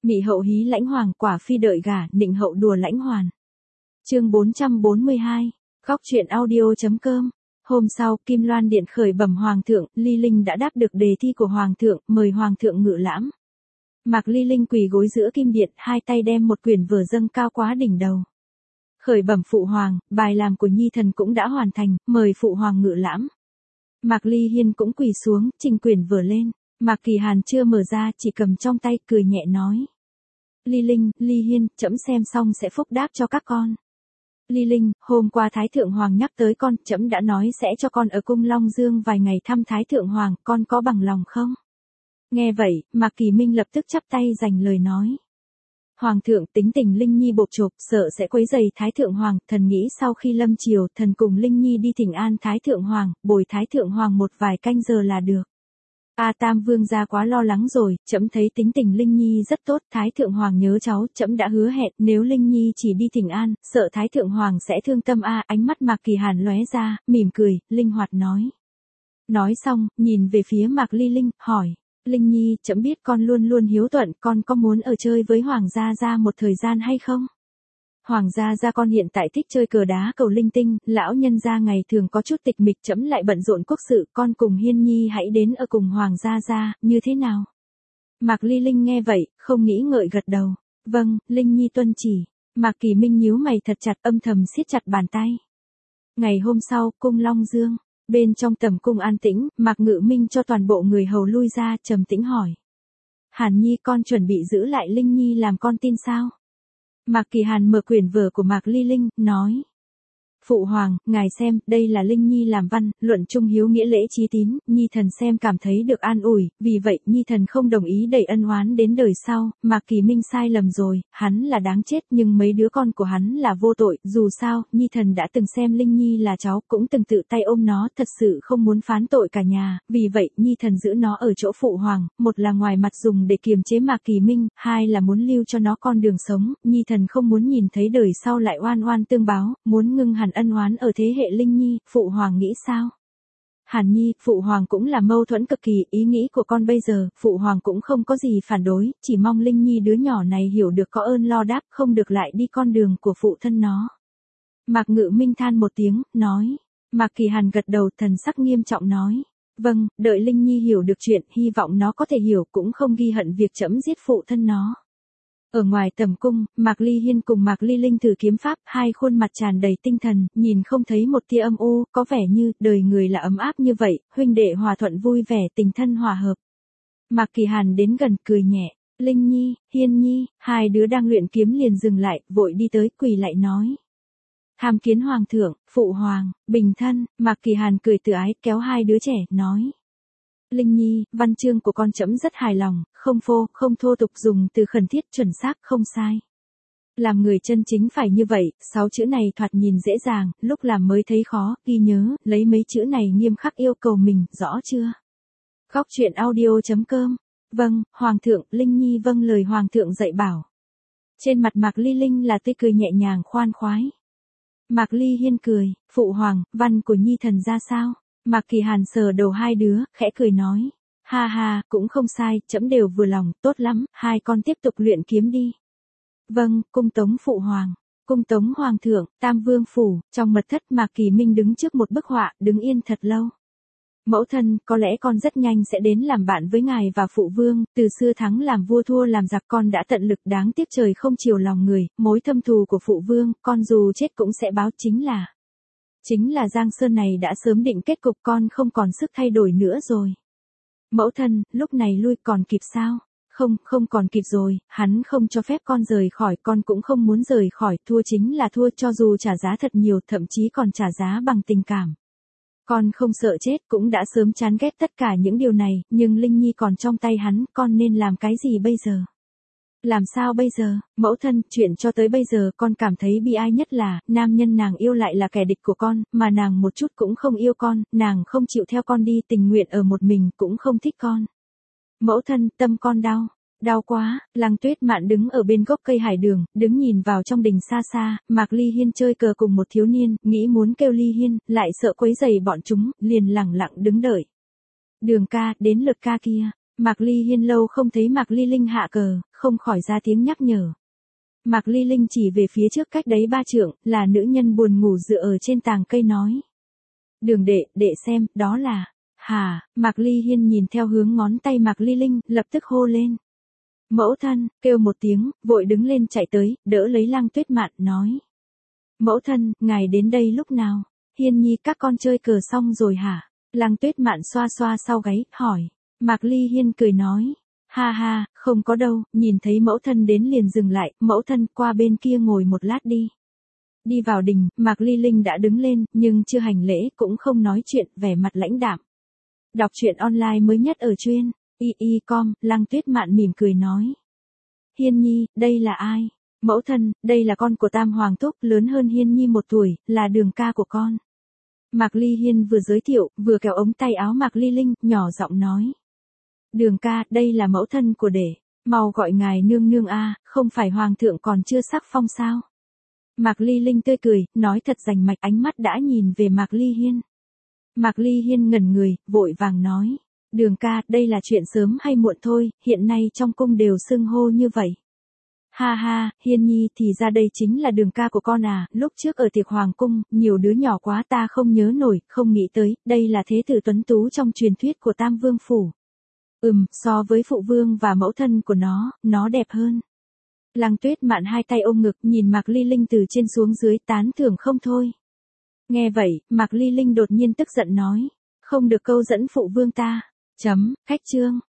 Mị hậu hí lãnh hoàng, quả phi đợi gả, nịnh hậu đùa lãnh hoàn. Chương 442, Góc truyện audio.com. Hôm sau, Kim Loan Điện khởi bẩm Hoàng thượng, Ly Linh đã đáp được đề thi của Hoàng thượng, mời Hoàng thượng ngự lãm. Mạc Ly Linh quỳ gối giữa kim điện, hai tay đem một quyển vở dâng cao quá đỉnh đầu. Khởi bẩm phụ hoàng, bài làm của nhi thần cũng đã hoàn thành, mời phụ hoàng ngự lãm. Mạc Ly Hiên cũng quỳ xuống, trình quyển vở lên. Mạc Kỳ Hàn chưa mở ra, chỉ cầm trong tay, cười nhẹ nói. Ly Linh, Ly Hiên, trẫm xem xong sẽ phúc đáp cho các con. Ly Linh, hôm qua Thái Thượng Hoàng nhắc tới con, trẫm đã nói sẽ cho con ở cung Long Dương vài ngày thăm Thái Thượng Hoàng, con có bằng lòng không? Nghe vậy, Mạc Kỳ Minh lập tức chắp tay dành lời nói. Hoàng thượng, tính tình Linh Nhi bộp chộp, sợ sẽ quấy rầy Thái Thượng Hoàng, thần nghĩ sau khi lâm triều, thần cùng Linh Nhi đi thỉnh an Thái Thượng Hoàng, bồi Thái Thượng Hoàng một vài canh giờ là được. Tam vương gia quá lo lắng rồi, trẫm thấy tính tình Linh Nhi rất tốt, Thái Thượng Hoàng nhớ cháu, trẫm đã hứa hẹn, nếu Linh Nhi chỉ đi thỉnh an, sợ Thái Thượng Hoàng sẽ thương tâm. Ánh mắt Mạc Kỳ Hàn lóe ra, mỉm cười, linh hoạt nói. Nói xong, nhìn về phía Mạc Ly Linh, hỏi. Linh Nhi, trẫm biết con luôn luôn hiếu thuận, con có muốn ở chơi với Hoàng gia một thời gian hay không? Hoàng gia con hiện tại thích chơi cờ đá cầu linh tinh, lão nhân gia ngày thường có chút tịch mịch, trẫm lại bận rộn quốc sự, con cùng Hiên Nhi hãy đến ở cùng Hoàng gia, như thế nào? Mạc Ly Linh nghe vậy, không nghĩ ngợi gật đầu. Vâng, Linh Nhi tuân chỉ. Mạc Kỳ Minh nhíu mày thật chặt, âm thầm siết chặt bàn tay. Ngày hôm sau, cung Long Dương. Bên trong tầm cung an tĩnh, Mạc Ngự Minh cho toàn bộ người hầu lui ra, trầm tĩnh hỏi. Hàn Nhi, con chuẩn bị giữ lại Linh Nhi làm con tin sao? Mạc Kỳ Hàn mở quyển vở của Mạc Ly Linh, nói. Phụ hoàng, ngài xem, đây là Linh Nhi làm văn, luận trung hiếu nghĩa lễ chí tín, Nhi thần xem cảm thấy được an ủi, vì vậy Nhi thần không đồng ý đẩy ân oán đến đời sau. Mạc Kỳ Minh sai lầm rồi, hắn là đáng chết, nhưng mấy đứa con của hắn là vô tội, dù sao, Nhi thần đã từng xem Linh Nhi là cháu, cũng từng tự tay ôm nó, thật sự không muốn phán tội cả nhà, vì vậy Nhi thần giữ nó ở chỗ phụ hoàng, một là ngoài mặt dùng để kiềm chế Mạc Kỳ Minh, hai là muốn lưu cho nó con đường sống, Nhi thần không muốn nhìn thấy đời sau lại oan oan tương báo, muốn ngưng hẳn ân oán ở thế hệ Linh Nhi, phụ hoàng nghĩ sao? Hàn Nhi, phụ hoàng cũng là mâu thuẫn cực kỳ, ý nghĩ của con bây giờ, phụ hoàng cũng không có gì phản đối, chỉ mong Linh Nhi đứa nhỏ này hiểu được có ơn lo đáp, không được lại đi con đường của phụ thân nó. Mạc Ngự Minh than một tiếng, nói. Mạc Kỳ Hàn gật đầu, thần sắc nghiêm trọng nói. Vâng, đợi Linh Nhi hiểu được chuyện, hy vọng nó có thể hiểu, cũng không ghi hận việc trẫm giết phụ thân nó. Ở ngoài tầm cung, Mạc Ly Hiên cùng Mạc Ly Linh thử kiếm pháp, hai khuôn mặt tràn đầy tinh thần, nhìn không thấy một tia âm u, có vẻ như đời người là ấm áp như vậy, huynh đệ hòa thuận vui vẻ, tình thân hòa hợp. Mạc Kỳ Hàn đến gần cười nhẹ, Linh Nhi, Hiên Nhi, hai đứa đang luyện kiếm liền dừng lại, vội đi tới quỳ lại nói. Tham kiến hoàng thượng, phụ hoàng, bình thân. Mạc Kỳ Hàn cười từ ái, kéo hai đứa trẻ, nói. Linh Nhi, văn chương của con trẫm rất hài lòng, không phô, không thô tục, dùng từ khẩn thiết, chuẩn xác, không sai. Làm người chân chính phải như vậy, 6 chữ này thoạt nhìn dễ dàng, lúc làm mới thấy khó, ghi nhớ, lấy mấy chữ này nghiêm khắc yêu cầu mình, rõ chưa? Góc truyện audio.com. Vâng, hoàng thượng, Linh Nhi vâng lời hoàng thượng dạy bảo. Trên mặt Mạc Ly Linh là tươi cười nhẹ nhàng khoan khoái. Mạc Ly Hiên cười, phụ hoàng, văn của Nhi thần ra sao? Mạc Kỳ Hàn sờ đầu hai đứa, khẽ cười nói. Ha ha, cũng không sai, trẫm đều vừa lòng, tốt lắm, hai con tiếp tục luyện kiếm đi. Vâng, cung tống phụ hoàng. Cung tống hoàng thượng, Tam Vương phủ, trong mật thất Mạc Kỳ Minh đứng trước một bức họa, đứng yên thật lâu. Mẫu thân, có lẽ con rất nhanh sẽ đến làm bạn với ngài và phụ vương, từ xưa thắng làm vua thua làm giặc, con đã tận lực, đáng tiếc trời không chiều lòng người, mối thâm thù của phụ vương, con dù chết cũng sẽ báo, chính là Giang Sơn này đã sớm định kết cục, con không còn sức thay đổi nữa rồi. Mẫu thân, lúc này lui còn kịp sao? Không còn kịp rồi, hắn không cho phép con rời khỏi, con cũng không muốn rời khỏi, thua chính là thua, cho dù trả giá thật nhiều, thậm chí còn trả giá bằng tình cảm. Con không sợ chết, cũng đã sớm chán ghét tất cả những điều này, nhưng Linh Nhi còn trong tay hắn, con nên làm cái gì bây giờ? Làm sao bây giờ, mẫu thân, chuyện cho tới bây giờ con cảm thấy bi ai nhất là, nam nhân nàng yêu lại là kẻ địch của con, mà nàng một chút cũng không yêu con, nàng không chịu theo con đi, tình nguyện ở một mình, cũng không thích con. Mẫu thân, tâm con đau. Đau quá. Lăng Tuyết Mạn đứng ở bên gốc cây hải đường, đứng nhìn vào trong đình xa xa, Mạc Ly Hiên chơi cờ cùng một thiếu niên, nghĩ muốn kêu Ly Hiên, lại sợ quấy rầy bọn chúng, liền lẳng lặng đứng đợi. Đường ca, đến lượt ca kia. Mạc Ly Hiên lâu không thấy Mạc Ly Linh hạ cờ, không khỏi ra tiếng nhắc nhở. Mạc Ly Linh chỉ về phía trước cách đấy 3 trượng, là nữ nhân buồn ngủ dựa ở trên tàng cây nói. Đường đệ xem, đó là. Hả, Mạc Ly Hiên nhìn theo hướng ngón tay Mạc Ly Linh, lập tức hô lên. Mẫu thân, kêu một tiếng, vội đứng lên chạy tới, đỡ lấy Lăng Tuyết Mạn, nói. Mẫu thân, ngài đến đây lúc nào? Hiên nhi các con chơi cờ xong rồi hả? Lăng Tuyết Mạn xoa xoa sau gáy, hỏi. Mạc Ly Hiên cười nói. Ha ha, không có đâu, nhìn thấy mẫu thân đến liền dừng lại, mẫu thân qua bên kia ngồi một lát đi. Đi vào đình, Mạc Ly Linh đã đứng lên, nhưng chưa hành lễ, cũng không nói chuyện, vẻ mặt lãnh đạm. Đọc truyện online mới nhất ở truyện y.com, Lăng Tuyết Mạn mỉm cười nói. Hiên nhi, đây là ai? Mẫu thân, đây là con của Tam Hoàng Thúc, lớn hơn Hiên nhi 1 tuổi, là Đường ca của con. Mạc Ly Hiên vừa giới thiệu, vừa kéo ống tay áo Mạc Ly Linh, nhỏ giọng nói. Đường ca, đây là mẫu thân của đệ, mau gọi ngài nương nương a, không phải hoàng thượng còn chưa sắc phong sao? Mạc Ly Linh tươi cười, nói thật rành mạch, ánh mắt đã nhìn về Mạc Ly Hiên. Mạc Ly Hiên ngẩn người, vội vàng nói. Đường ca, đây là chuyện sớm hay muộn thôi, hiện nay trong cung đều xưng hô như vậy. Ha ha, Hiên nhi thì ra đây chính là Đường ca của con à, lúc trước ở tiệc hoàng cung, nhiều đứa nhỏ quá ta không nhớ nổi, không nghĩ tới, đây là thế tử tuấn tú trong truyền thuyết của Tam Vương Phủ. So với phụ vương và mẫu thân của nó đẹp hơn. Lăng Tuyết Mạn hai tay ôm ngực, nhìn Mạc Ly Linh từ trên xuống dưới, tán thưởng không thôi. Nghe vậy, Mạc Ly Linh đột nhiên tức giận nói. Không được câu dẫn phụ vương ta. Khách chương.